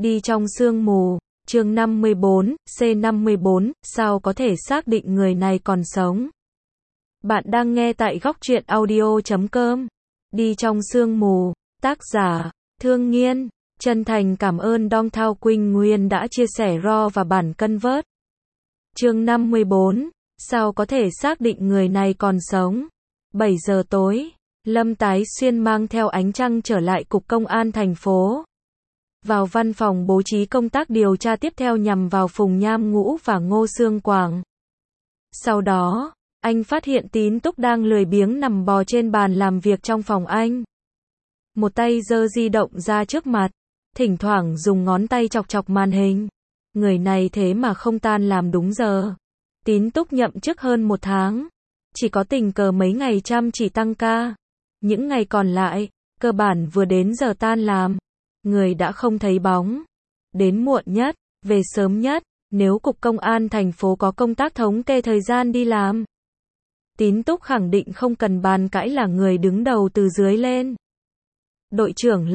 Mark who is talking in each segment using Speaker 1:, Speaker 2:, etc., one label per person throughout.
Speaker 1: Đi trong sương mù, chương 54, C54, sao có thể xác định người này còn sống? Bạn đang nghe tại góc truyện audio.com. Đi trong sương mù, tác giả, Thương Nghiên, chân thành cảm ơn Dong Thao Quỳnh Nguyên đã chia sẻ RAW và bản convert. Chương 54, sao có thể xác định người này còn sống? 7 giờ tối, Lâm Tái Xuyên mang theo ánh trăng trở lại cục công an thành phố. Vào văn phòng bố trí công tác điều tra tiếp theo nhằm vào Phùng Nham Ngũ và Ngô Xương Quảng. Sau đó, anh phát hiện Tín Túc đang lười biếng nằm bò trên bàn làm việc trong phòng anh. Một tay giơ di động ra trước mặt, thỉnh thoảng dùng ngón tay chọc chọc màn hình. Người này thế mà không tan làm đúng giờ. Tín Túc nhậm chức hơn 1 tháng. Chỉ có tình cờ mấy ngày chăm chỉ tăng ca. Những ngày còn lại, cơ bản vừa đến giờ tan làm, người đã không thấy bóng. Đến muộn nhất, về sớm nhất, nếu cục công an thành phố có công tác thống kê thời gian đi làm. Tín Túc khẳng định không cần bàn cãi là người đứng đầu từ dưới lên. Đội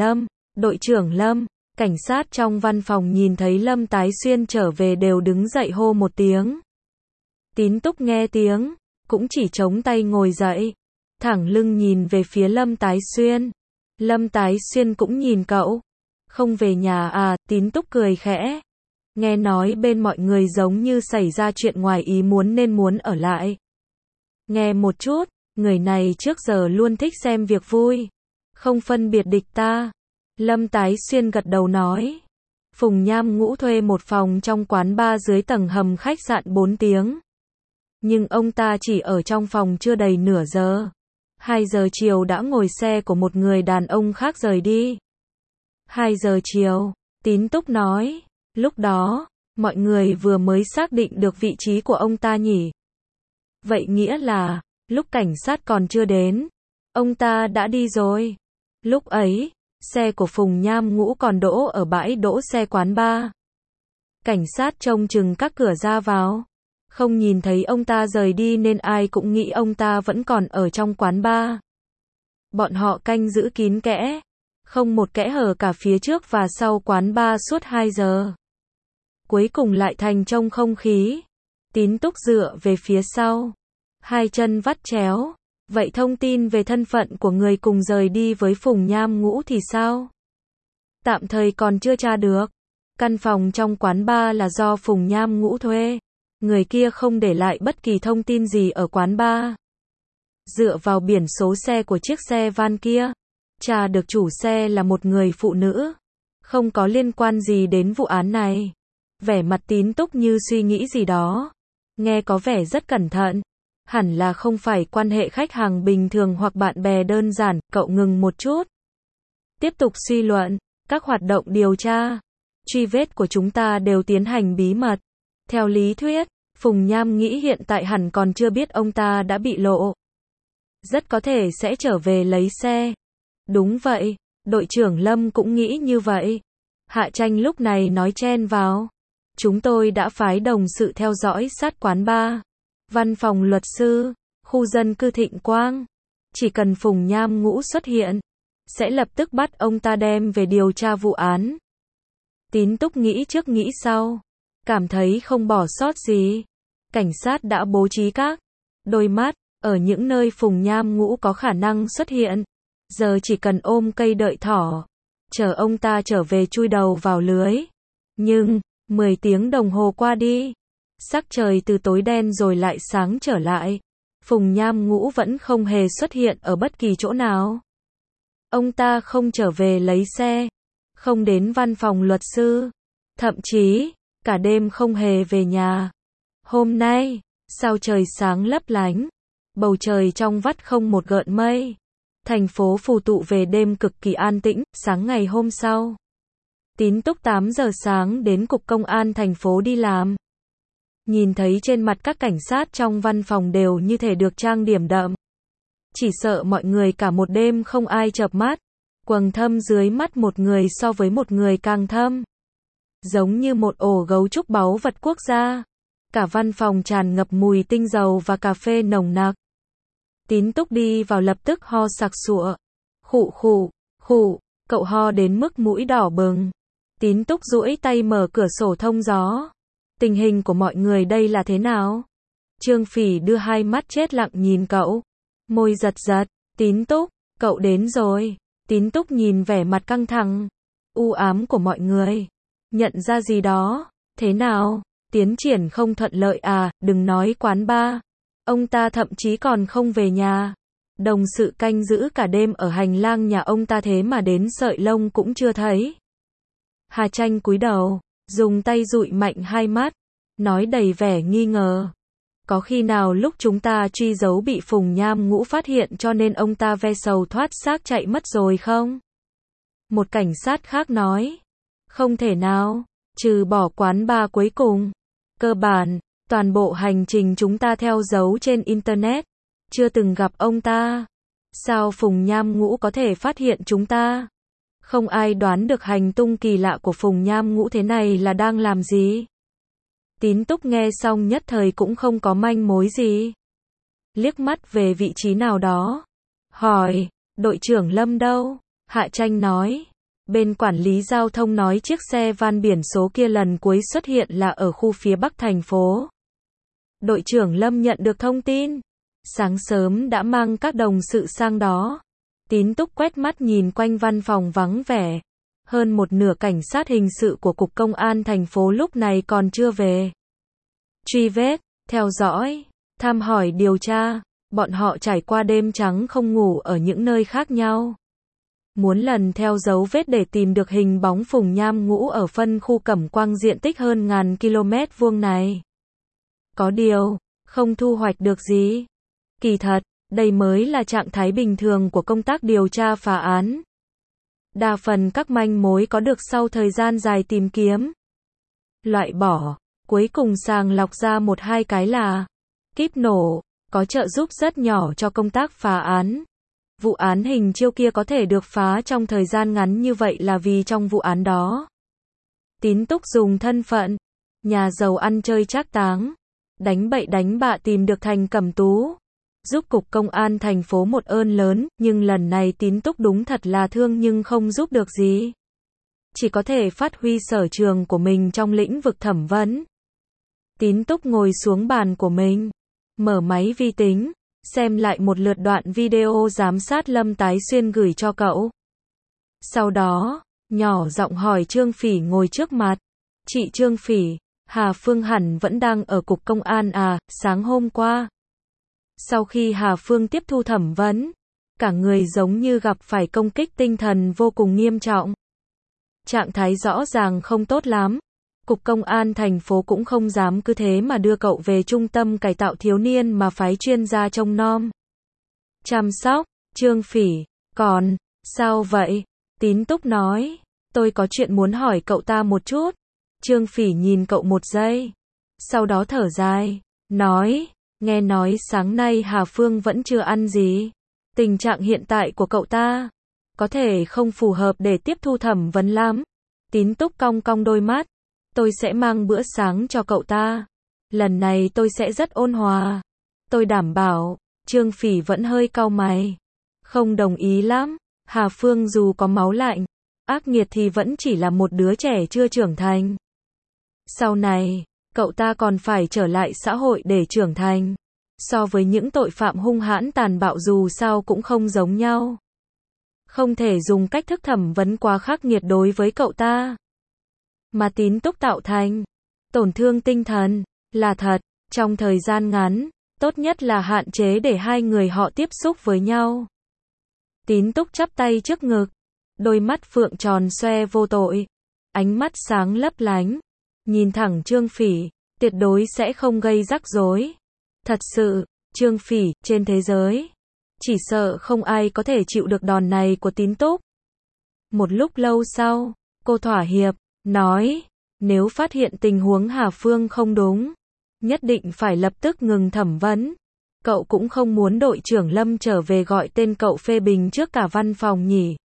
Speaker 1: trưởng Lâm, cảnh sát trong văn phòng nhìn thấy Lâm Tái Xuyên trở về đều đứng dậy hô một tiếng. Tín Túc nghe tiếng, cũng chỉ chống tay ngồi dậy, thẳng lưng nhìn về phía Lâm Tái Xuyên. Lâm Tái Xuyên cũng nhìn cậu. Không về nhà à? Tín Túc cười khẽ. Nghe nói bên mọi người giống như xảy ra chuyện ngoài ý muốn nên muốn ở lại. Nghe một chút, người này trước giờ luôn thích xem việc vui, không phân biệt địch ta. Lâm Tái Xuyên gật đầu nói. Phùng Nham Ngũ thuê một phòng trong quán bar dưới tầng hầm khách sạn 4 tiếng. Nhưng ông ta chỉ ở trong phòng chưa đầy nửa giờ. 2 giờ chiều đã ngồi xe của một người đàn ông khác rời đi. 2 giờ chiều, Tín Túc nói. Lúc đó, mọi người vừa mới xác định được vị trí của ông ta nhỉ? Vậy nghĩa là, lúc cảnh sát còn chưa đến, ông ta đã đi rồi. Lúc ấy, xe của Phùng Nham Ngũ còn đỗ ở bãi đỗ xe quán bar. Cảnh sát trông chừng các cửa ra vào, không nhìn thấy ông ta rời đi nên ai cũng nghĩ ông ta vẫn còn ở trong quán bar. Bọn họ canh giữ kín kẽ, không một kẽ hở cả phía trước và sau quán bar suốt 2 giờ. Cuối cùng lại thành trong không khí. Tín Túc dựa về phía sau, hai chân vắt chéo. Vậy thông tin về thân phận của người cùng rời đi với Phùng Nham Ngũ thì sao? Tạm thời còn chưa tra được. Căn phòng trong quán bar là do Phùng Nham Ngũ thuê. Người kia không để lại bất kỳ thông tin gì ở quán bar. Dựa vào biển số xe của chiếc xe van kia, tra được chủ xe là một người phụ nữ, không có liên quan gì đến vụ án này. Vẻ mặt Tín Túc như suy nghĩ gì đó, nghe có vẻ rất cẩn thận. Hẳn là không phải quan hệ khách hàng bình thường hoặc bạn bè đơn giản. Cậu ngừng một chút, tiếp tục suy luận. Các hoạt động điều tra, truy vết của chúng ta đều tiến hành bí mật. Theo lý thuyết, Phùng Nham nghĩ hiện tại hẳn còn chưa biết ông ta đã bị lộ. Rất có thể sẽ trở về lấy xe. Đúng vậy, đội trưởng Lâm cũng nghĩ như vậy. Hạ Tranh lúc này nói chen vào. Chúng tôi đã phái đồng sự theo dõi sát quán bar, văn phòng luật sư, khu dân cư Thịnh Quang. Chỉ cần Phùng Nham Ngũ xuất hiện, sẽ lập tức bắt ông ta đem về điều tra vụ án. Tín Túc nghĩ trước nghĩ sau, cảm thấy không bỏ sót gì. Cảnh sát đã bố trí các đôi mắt ở những nơi Phùng Nham Ngũ có khả năng xuất hiện. Giờ chỉ cần ôm cây đợi thỏ, chờ ông ta trở về chui đầu vào lưới. Nhưng 10 tiếng đồng hồ qua đi, sắc trời từ tối đen rồi lại sáng trở lại. Phùng Nham Ngũ vẫn không hề xuất hiện ở bất kỳ chỗ nào. Ông ta không trở về lấy xe, không đến văn phòng luật sư, thậm chí cả đêm không hề về nhà. Hôm nay, sao trời sáng lấp lánh, bầu trời trong vắt không một gợn mây. Thành phố phù tụ về đêm cực kỳ an tĩnh. Sáng ngày hôm sau, Tín Túc 8 giờ sáng đến cục công an thành phố đi làm. Nhìn thấy trên mặt các cảnh sát trong văn phòng đều như thể được trang điểm đậm. Chỉ sợ mọi người cả một đêm không ai chợp mắt. Quầng thâm dưới mắt một người so với một người càng thâm. Giống như một ổ gấu trúc báu vật quốc gia. Cả văn phòng tràn ngập mùi tinh dầu và cà phê nồng nặc. Tín Túc đi vào lập tức ho sặc sụa. Khụ khụ, cậu ho đến mức mũi đỏ bừng. Tín Túc duỗi tay mở cửa sổ thông gió. Tình hình của mọi người đây là thế nào? Trương Phỉ đưa hai mắt chết lặng nhìn cậu. Môi giật giật. Tín Túc, cậu đến rồi. Tín Túc nhìn vẻ mặt căng thẳng, u ám của mọi người. Nhận ra gì đó. Thế nào? Tiến triển không thuận lợi à? Đừng nói quán bar. Ông ta thậm chí còn không về nhà. Đồng sự canh giữ cả đêm ở hành lang nhà ông ta thế mà đến sợi lông cũng chưa thấy. Hà Tranh cúi đầu, dùng tay dụi mạnh hai mắt, nói đầy vẻ nghi ngờ. Có khi nào lúc chúng ta truy dấu bị Phùng Nham Ngũ phát hiện cho nên ông ta ve sầu thoát xác chạy mất rồi không? Một cảnh sát khác nói. Không thể nào, trừ bỏ quán bar cuối cùng. Cơ bản, toàn bộ hành trình chúng ta theo dấu trên Internet. Chưa từng gặp ông ta. Sao Phùng Nham Ngũ có thể phát hiện chúng ta? Không ai đoán được hành tung kỳ lạ của Phùng Nham Ngũ thế này là đang làm gì. Tín Túc nghe xong nhất thời cũng không có manh mối gì. Liếc mắt về vị trí nào đó. Hỏi, đội trưởng Lâm đâu? Hạ Tranh nói. Bên quản lý giao thông nói chiếc xe van biển số kia lần cuối xuất hiện là ở khu phía bắc thành phố. Đội trưởng Lâm nhận được thông tin. Sáng sớm đã mang các đồng sự sang đó. Tín Túc quét mắt nhìn quanh văn phòng vắng vẻ. Hơn một nửa cảnh sát hình sự của Cục Công an thành phố lúc này còn chưa về. Truy vết, theo dõi, thăm hỏi điều tra, bọn họ trải qua đêm trắng không ngủ ở những nơi khác nhau. Muốn lần theo dấu vết để tìm được hình bóng Phùng Nham Ngũ ở phân khu Cẩm Quang diện tích hơn ngàn km vuông này. Có điều, không thu hoạch được gì. Kỳ thật, đây mới là trạng thái bình thường của công tác điều tra phá án. Đa phần các manh mối có được sau thời gian dài tìm kiếm. Loại bỏ, cuối cùng sàng lọc ra một hai cái là kíp nổ, có trợ giúp rất nhỏ cho công tác phá án. Vụ án hình chiêu kia có thể được phá trong thời gian ngắn như vậy là vì trong vụ án đó. Tín Túc dùng thân phận nhà giàu ăn chơi trác táng, đánh bậy đánh bạ tìm được Thành Cẩm Tú, giúp Cục Công an thành phố một ơn lớn, nhưng lần này Tín Túc đúng thật là thương nhưng không giúp được gì. Chỉ có thể phát huy sở trường của mình trong lĩnh vực thẩm vấn. Tín Túc ngồi xuống bàn của mình, mở máy vi tính, xem lại một lượt đoạn video giám sát Lâm Tái Xuyên gửi cho cậu. Sau đó, nhỏ giọng hỏi Trương Phỉ ngồi trước mặt. Chị Trương Phỉ, Hà Phương hẳn vẫn đang ở Cục Công an à? Sáng hôm qua, sau khi Hà Phương tiếp thu thẩm vấn, cả người giống như gặp phải công kích tinh thần vô cùng nghiêm trọng. Trạng thái rõ ràng không tốt lắm. Cục Công an thành phố cũng không dám cứ thế mà đưa cậu về trung tâm cải tạo thiếu niên mà phái chuyên gia trông nom, chăm sóc. Trương Phỉ, còn, sao vậy? Tín Túc nói, tôi có chuyện muốn hỏi cậu ta một chút. Trương Phỉ nhìn cậu một giây, sau đó thở dài, nói, nghe nói sáng nay Hà Phương vẫn chưa ăn gì. Tình trạng hiện tại của cậu ta có thể không phù hợp để tiếp thu thẩm vấn lắm. Tín Túc cong cong đôi mắt. Tôi sẽ mang bữa sáng cho cậu ta. Lần này tôi sẽ rất ôn hòa. Tôi đảm bảo. Trương Phỉ vẫn hơi cau mày. Không đồng ý lắm. Hà Phương dù có máu lạnh, ác nghiệt thì vẫn chỉ là một đứa trẻ chưa trưởng thành. Sau này, cậu ta còn phải trở lại xã hội để trưởng thành. So với những tội phạm hung hãn tàn bạo dù sao cũng không giống nhau. Không thể dùng cách thức thẩm vấn quá khắc nghiệt đối với cậu ta. Mà Tín Túc tạo thành tổn thương tinh thần là thật. Trong thời gian ngắn, tốt nhất là hạn chế để hai người họ tiếp xúc với nhau. Tín Túc chắp tay trước ngực, đôi mắt phượng tròn xoe vô tội, ánh mắt sáng lấp lánh, nhìn thẳng Trương Phỉ, tuyệt đối sẽ không gây rắc rối. Thật sự, Trương Phỉ, trên thế giới, chỉ sợ không ai có thể chịu được đòn này của Tín Túc. Một lúc lâu sau, cô thỏa hiệp, nói, nếu phát hiện tình huống Hà Phương không đúng, nhất định phải lập tức ngừng thẩm vấn. Cậu cũng không muốn đội trưởng Lâm trở về gọi tên cậu phê bình trước cả văn phòng nhỉ?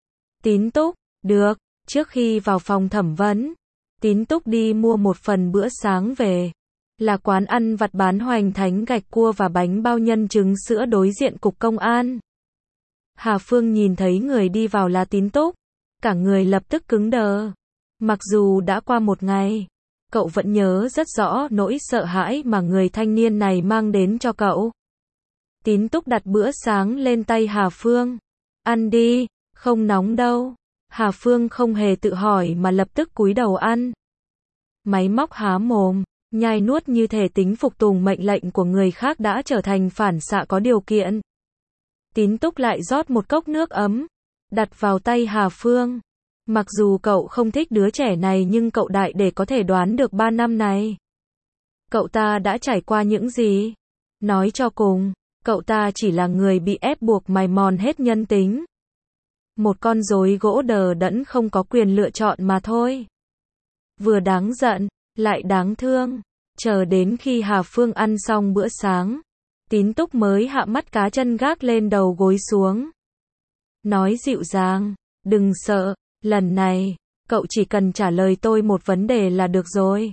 Speaker 1: Tín Túc, được. Trước khi vào phòng thẩm vấn, Tín Túc đi mua một phần bữa sáng về. Là quán ăn vặt bán hoành thánh gạch cua và bánh bao nhân trứng sữa đối diện Cục Công an. Hà Phương nhìn thấy người đi vào là Tín Túc, cả người lập tức cứng đờ. Mặc dù đã qua một ngày, cậu vẫn nhớ rất rõ nỗi sợ hãi mà người thanh niên này mang đến cho cậu. Tín Túc đặt bữa sáng lên tay Hà Phương. Ăn đi, không nóng đâu. Hà Phương không hề tự hỏi mà lập tức cúi đầu ăn. Máy móc há mồm, nhai nuốt như thể tính phục tùng mệnh lệnh của người khác đã trở thành phản xạ có điều kiện. Tín Túc lại rót một cốc nước ấm, đặt vào tay Hà Phương. Mặc dù cậu không thích đứa trẻ này nhưng cậu đại để có thể đoán được 3 năm này. Cậu ta đã trải qua những gì? Nói cho cùng, cậu ta chỉ là người bị ép buộc mài mòn hết nhân tính. Một con rối gỗ đờ đẫn không có quyền lựa chọn mà thôi. Vừa đáng giận, lại đáng thương. Chờ đến khi Hà Phương ăn xong bữa sáng, Tín Túc mới hạ mắt cá chân gác lên đầu gối xuống. Nói dịu dàng, đừng sợ, lần này, cậu chỉ cần trả lời tôi một vấn đề là được rồi.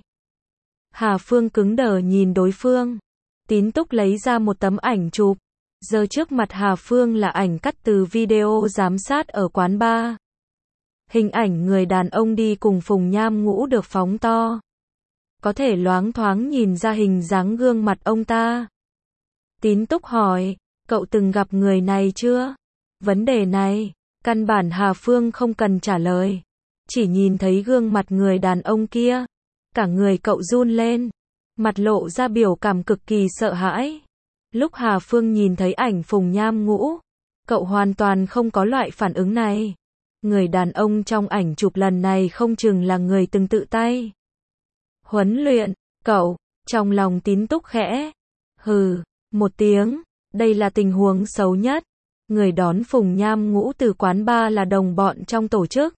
Speaker 1: Hà Phương cứng đờ nhìn đối phương. Tín Túc lấy ra một tấm ảnh chụp. Giờ trước mặt Hà Phương là ảnh cắt từ video giám sát ở quán bar. Hình ảnh người đàn ông đi cùng Phùng Nham Ngũ được phóng to. Có thể loáng thoáng nhìn ra hình dáng gương mặt ông ta. Tín Túc hỏi, cậu từng gặp người này chưa? Vấn đề này, căn bản Hà Phương không cần trả lời. Chỉ nhìn thấy gương mặt người đàn ông kia. Cả người cậu run lên. Mặt lộ ra biểu cảm cực kỳ sợ hãi. Lúc Hà Phương nhìn thấy ảnh Phùng Nham Ngũ, cậu hoàn toàn không có loại phản ứng này. Người đàn ông trong ảnh chụp lần này không chừng là người từng tự tay huấn luyện, cậu, trong lòng Tín Túc khẽ. Hừ, một tiếng, đây là tình huống xấu nhất. Người đón Phùng Nham Ngũ từ quán bar là đồng bọn trong tổ chức.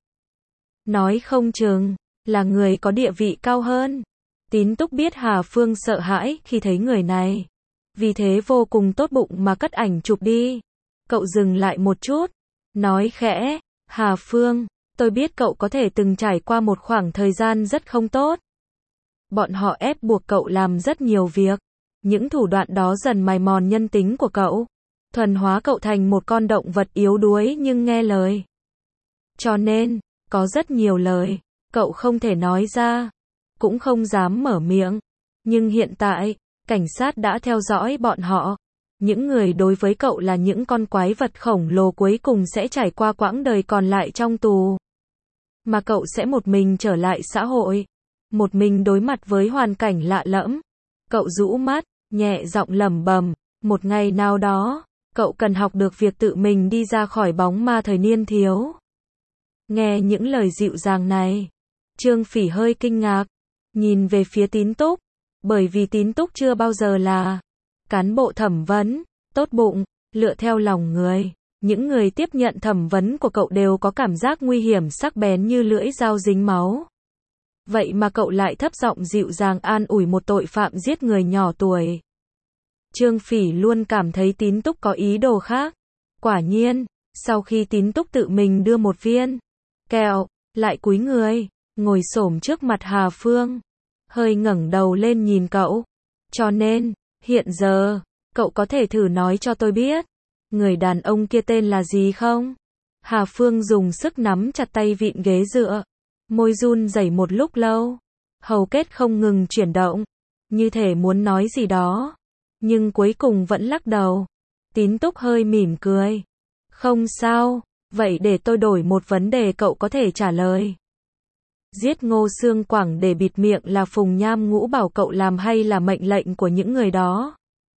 Speaker 1: Nói không chừng, là người có địa vị cao hơn. Tín Túc biết Hà Phương sợ hãi khi thấy người này. Vì thế vô cùng tốt bụng mà cất ảnh chụp đi. Cậu dừng lại một chút, nói khẽ, Hà Phương, tôi biết cậu có thể từng trải qua một khoảng thời gian rất không tốt. Bọn họ ép buộc cậu làm rất nhiều việc. Những thủ đoạn đó dần mài mòn nhân tính của cậu. Thuần hóa cậu thành một con động vật yếu đuối nhưng nghe lời. Cho nên, có rất nhiều lời, cậu không thể nói ra. Cũng không dám mở miệng. Nhưng hiện tại, cảnh sát đã theo dõi bọn họ. Những người đối với cậu là những con quái vật khổng lồ cuối cùng sẽ trải qua quãng đời còn lại trong tù. Mà cậu sẽ một mình trở lại xã hội. Một mình đối mặt với hoàn cảnh lạ lẫm. Cậu rũ mắt, nhẹ giọng lẩm bẩm, một ngày nào đó, cậu cần học được việc tự mình đi ra khỏi bóng ma thời niên thiếu. Nghe những lời dịu dàng này, Trương Phỉ hơi kinh ngạc, nhìn về phía Tín Túc, bởi vì Tín Túc chưa bao giờ là cán bộ thẩm vấn, tốt bụng, lựa theo lòng người. Những người tiếp nhận thẩm vấn của cậu đều có cảm giác nguy hiểm sắc bén như lưỡi dao dính máu. Vậy mà cậu lại thấp giọng dịu dàng an ủi một tội phạm giết người nhỏ tuổi. Trương Phỉ luôn cảm thấy Tín Túc có ý đồ khác. Quả nhiên, sau khi Tín Túc tự mình đưa một viên kẹo, lại cúi người, ngồi xổm trước mặt Hà Phương, hơi ngẩng đầu lên nhìn cậu. Cho nên, hiện giờ, cậu có thể thử nói cho tôi biết, người đàn ông kia tên là gì không? Hà Phương dùng sức nắm chặt tay vịn ghế dựa, môi run rẩy một lúc lâu, hầu kết không ngừng chuyển động, như thể muốn nói gì đó, nhưng cuối cùng vẫn lắc đầu. Tín Túc hơi mỉm cười. Không sao, vậy để tôi đổi một vấn đề cậu có thể trả lời. Giết Ngô Xương Quảng để bịt miệng là Phùng Nham Ngũ bảo cậu làm hay là mệnh lệnh của những người đó?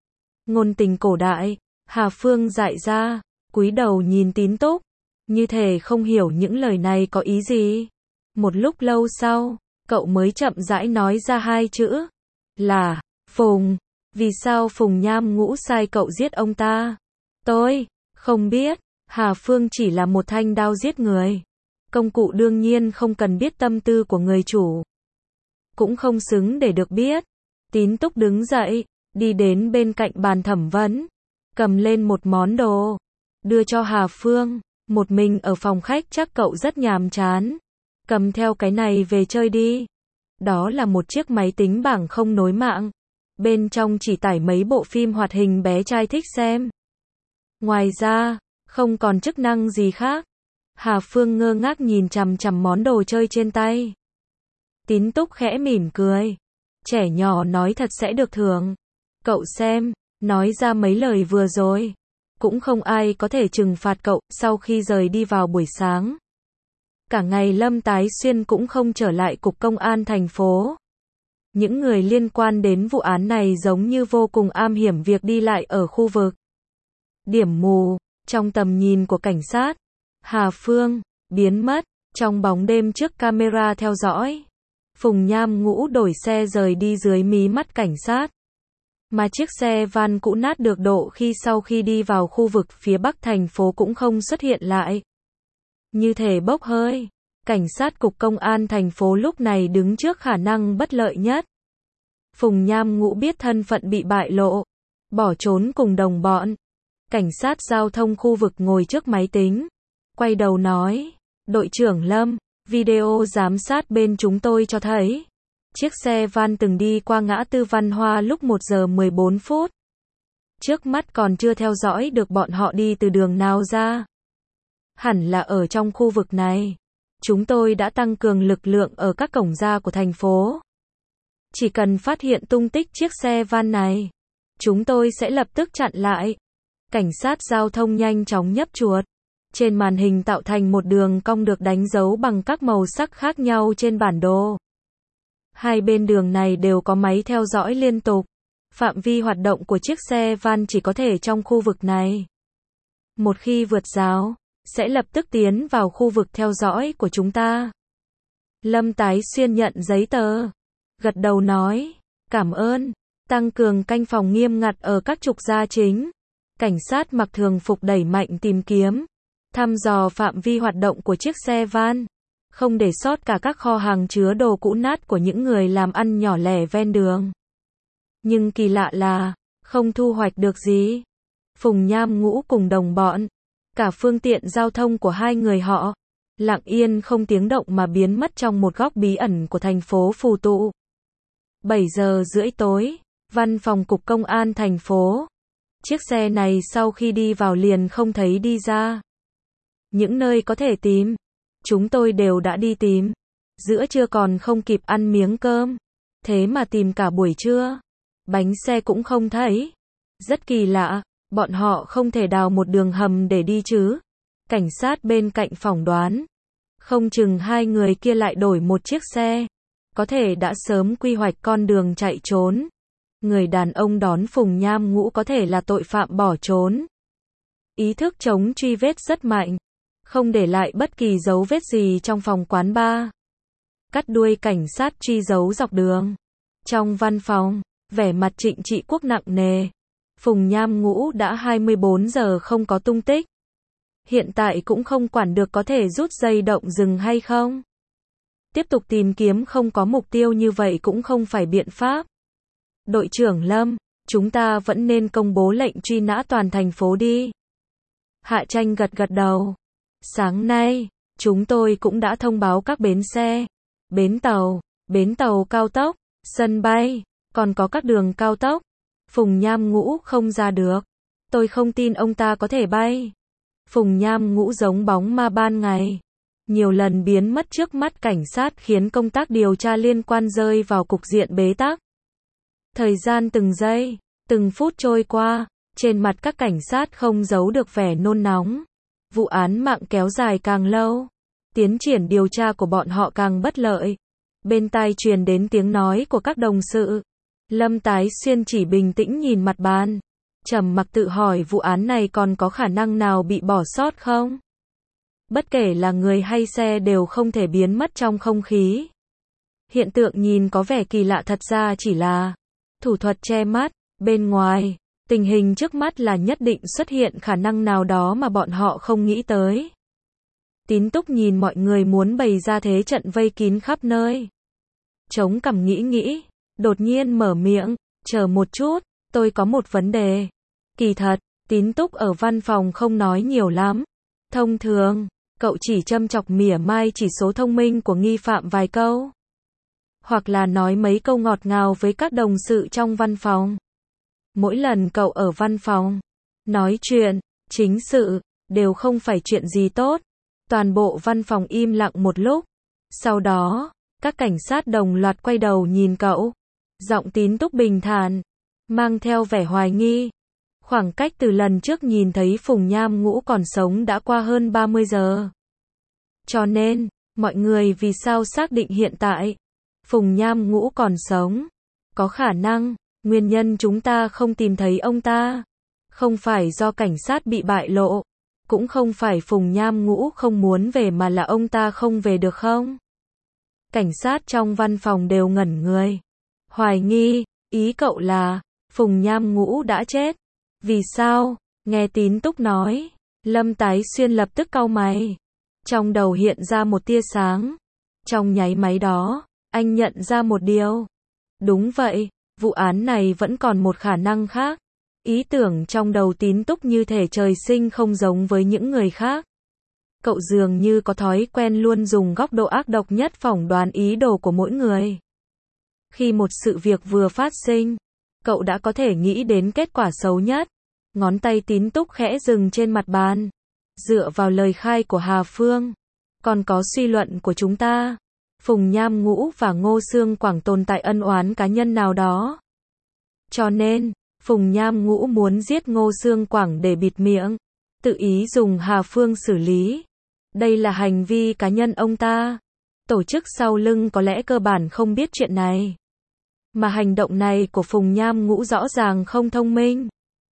Speaker 1: Ngôn tình cổ đại, Hà Phương dại ra, cúi đầu nhìn Tín Túc, như thể không hiểu những lời này có ý gì. Một lúc lâu sau, cậu mới chậm rãi nói ra hai chữ. Là, Phùng. Vì sao Phùng Nham Ngũ sai cậu giết ông ta? Tôi không biết. Hà Phương chỉ là một thanh đao giết người. Công cụ đương nhiên không cần biết tâm tư của người chủ. Cũng không xứng để được biết. Tín Túc đứng dậy, đi đến bên cạnh bàn thẩm vấn, cầm lên một món đồ, đưa cho Hà Phương. Một mình ở phòng khách chắc cậu rất nhàm chán. Cầm theo cái này về chơi đi. Đó là một chiếc máy tính bảng không nối mạng. Bên trong chỉ tải mấy bộ phim hoạt hình bé trai thích xem. Ngoài ra, không còn chức năng gì khác. Hà Phương ngơ ngác nhìn chằm chằm món đồ chơi trên tay. Tín Túc khẽ mỉm cười. Trẻ nhỏ nói thật sẽ được thưởng. Cậu xem, nói ra mấy lời vừa rồi. Cũng không ai có thể trừng phạt cậu. Sau khi rời đi vào buổi sáng, cả ngày Lâm Tái Xuyên cũng không trở lại cục công an thành phố. Những người liên quan đến vụ án này giống như vô cùng am hiểu việc đi lại ở khu vực điểm mù, trong tầm nhìn của cảnh sát. Hà Phương biến mất trong bóng đêm trước camera theo dõi. Phùng Nham Ngũ đổi xe rời đi dưới mí mắt cảnh sát. Mà chiếc xe van cũ nát được độ khi sau khi đi vào khu vực phía bắc thành phố cũng không xuất hiện lại. Như thể bốc hơi. Cảnh sát cục công an thành phố lúc này đứng trước khả năng bất lợi nhất. Phùng Nham Ngũ biết thân phận bị bại lộ, bỏ trốn cùng đồng bọn. Cảnh sát giao thông khu vực ngồi trước máy tính, quay đầu nói, đội trưởng Lâm, video giám sát bên chúng tôi cho thấy, chiếc xe van từng đi qua ngã tư Văn Hoa lúc 1 giờ 14 phút. Trước mắt còn chưa theo dõi được bọn họ đi từ đường nào ra. Hẳn là ở trong khu vực này. Chúng tôi đã tăng cường lực lượng ở các cổng ra của thành phố. Chỉ cần phát hiện tung tích chiếc xe van này, chúng tôi sẽ lập tức chặn lại. Cảnh sát giao thông nhanh chóng nhấp chuột. Trên màn hình tạo thành một đường cong được đánh dấu bằng các màu sắc khác nhau trên bản đồ. Hai bên đường này đều có máy theo dõi liên tục. Phạm vi hoạt động của chiếc xe van chỉ có thể trong khu vực này. Một khi vượt rào, sẽ lập tức tiến vào khu vực theo dõi của chúng ta. Lâm Tái Xuyên nhận giấy tờ, gật đầu nói, cảm ơn. Tăng cường canh phòng nghiêm ngặt ở các trục ra chính. Cảnh sát mặc thường phục đẩy mạnh tìm kiếm, thăm dò phạm vi hoạt động của chiếc xe van, không để sót cả các kho hàng chứa đồ cũ nát của những người làm ăn nhỏ lẻ ven đường. Nhưng kỳ lạ là, không thu hoạch được gì. Phùng Nham Ngũ cùng đồng bọn, cả phương tiện giao thông của hai người họ, lặng yên không tiếng động mà biến mất trong một góc bí ẩn của thành phố Phù Tụ. 7 giờ rưỡi tối, văn phòng cục công an thành phố. Chiếc xe này sau khi đi vào liền không thấy đi ra. Những nơi có thể tìm, chúng tôi đều đã đi tìm. Giữa trưa còn không kịp ăn miếng cơm. Thế mà tìm cả buổi trưa. Bánh xe cũng không thấy. Rất kỳ lạ, bọn họ không thể đào một đường hầm để đi chứ. Cảnh sát bên cạnh phỏng đoán. Không chừng hai người kia lại đổi một chiếc xe. Có thể đã sớm quy hoạch con đường chạy trốn. Người đàn ông đón Phùng Nham Ngũ có thể là tội phạm bỏ trốn. Ý thức chống truy vết rất mạnh. Không để lại bất kỳ dấu vết gì trong phòng quán bar. Cắt đuôi cảnh sát truy dấu dọc đường. Trong văn phòng, vẻ mặt Trịnh Trị Quốc nặng nề. Phùng Nham Ngũ đã 24 giờ không có tung tích. Hiện tại cũng không quản được có thể rút dây động rừng hay không. Tiếp tục tìm kiếm không có mục tiêu như vậy cũng không phải biện pháp. Đội trưởng Lâm, chúng ta vẫn nên công bố lệnh truy nã toàn thành phố đi. Hạ Tranh gật gật đầu. Sáng nay, chúng tôi cũng đã thông báo các bến xe, bến tàu cao tốc, sân bay, còn có các đường cao tốc. Phùng Nham Ngũ không ra được. Tôi không tin ông ta có thể bay. Phùng Nham Ngũ giống bóng ma ban ngày. Nhiều lần biến mất trước mắt cảnh sát khiến công tác điều tra liên quan rơi vào cục diện bế tắc. Thời gian từng giây, từng phút trôi qua, trên mặt các cảnh sát không giấu được vẻ nôn nóng. Vụ án mạng kéo dài càng lâu, tiến triển điều tra của bọn họ càng bất lợi. Bên tai truyền đến tiếng nói của các đồng sự. Lâm Tái Xuyên chỉ bình tĩnh nhìn mặt bàn, trầm mặc tự hỏi vụ án này còn có khả năng nào bị bỏ sót không? Bất kể là người hay xe đều không thể biến mất trong không khí. Hiện tượng nhìn có vẻ kỳ lạ thật ra chỉ là thủ thuật che mắt. Bên ngoài, tình hình trước mắt là nhất định xuất hiện khả năng nào đó mà bọn họ không nghĩ tới. Tín Túc nhìn mọi người muốn bày ra thế trận vây kín khắp nơi. Chống cằm nghĩ, đột nhiên mở miệng, chờ một chút, tôi có một vấn đề. Kỳ thật, Tín Túc ở văn phòng không nói nhiều lắm. Thông thường, cậu chỉ châm chọc mỉa mai chỉ số thông minh của nghi phạm vài câu. Hoặc là nói mấy câu ngọt ngào với các đồng sự trong văn phòng. Mỗi lần cậu ở văn phòng, nói chuyện, chính sự, đều không phải chuyện gì tốt. Toàn bộ văn phòng im lặng một lúc. Sau đó, Các cảnh sát đồng loạt quay đầu nhìn cậu. Giọng Tín Túc bình thản, mang theo vẻ hoài nghi. Khoảng cách từ lần trước nhìn thấy Phùng Nham Ngũ còn sống đã qua hơn 30 giờ. Cho nên, mọi người vì sao xác định hiện tại Phùng Nham Ngũ còn sống? Có khả năng, nguyên nhân chúng ta không tìm thấy ông ta không phải do cảnh sát bị bại lộ, cũng không phải Phùng Nham Ngũ không muốn về mà là ông ta không về được không? Cảnh sát trong văn phòng đều ngẩn người. Hoài nghi, ý cậu là Phùng Nham Ngũ đã chết. Vì sao? Nghe Tín Túc nói, Lâm Tái Xuyên lập tức cau mày. Trong đầu hiện ra một tia sáng. Trong nháy máy đó, anh nhận ra một điều. Đúng vậy, vụ án này vẫn còn một khả năng khác. Ý tưởng trong đầu Tín Túc như thể trời sinh không giống với những người khác. Cậu dường như có thói quen luôn dùng góc độ ác độc nhất phỏng đoán ý đồ của mỗi người. Khi một sự việc vừa phát sinh, cậu đã có thể nghĩ đến kết quả xấu nhất. Ngón tay Tín Túc khẽ dừng trên mặt bàn. Dựa vào lời khai của Hà Phương, còn có suy luận của chúng ta, Phùng Nham Ngũ và Ngô Xương Quảng tồn tại ân oán cá nhân nào đó. Cho nên, Phùng Nham Ngũ muốn giết Ngô Xương Quảng để bịt miệng, tự ý dùng Hà Phương xử lý. Đây là hành vi cá nhân ông ta. Tổ chức sau lưng có lẽ cơ bản không biết chuyện này. Mà hành động này của Phùng Nham Ngũ rõ ràng không thông minh.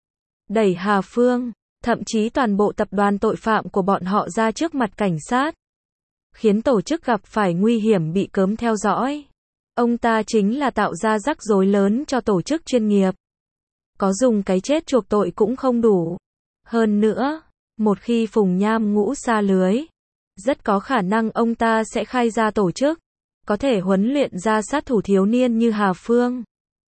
Speaker 1: Đẩy Hà Phương, thậm chí toàn bộ tập đoàn tội phạm của bọn họ ra trước mặt cảnh sát, khiến tổ chức gặp phải nguy hiểm bị cấm theo dõi. Ông ta chính là tạo ra rắc rối lớn cho tổ chức chuyên nghiệp. Có dùng cái chết chuộc tội cũng không đủ. Hơn nữa, một khi Phùng Nham Ngũ sa lưới, rất có khả năng ông ta sẽ khai ra tổ chức, có thể huấn luyện ra sát thủ thiếu niên như Hà Phương.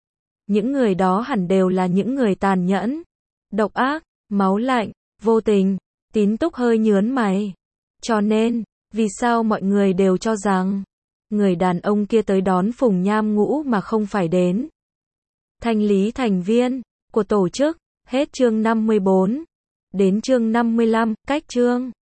Speaker 1: Những người đó hẳn đều là những người tàn nhẫn, độc ác, máu lạnh, vô tình. Tín Túc hơi nhớn mày. Cho nên, vì sao mọi người đều cho rằng người đàn ông kia tới đón Phùng Nham Ngũ mà không phải đến thanh lý thành viên của tổ chức? Hết chương 54. Đến chương 55, cách chương.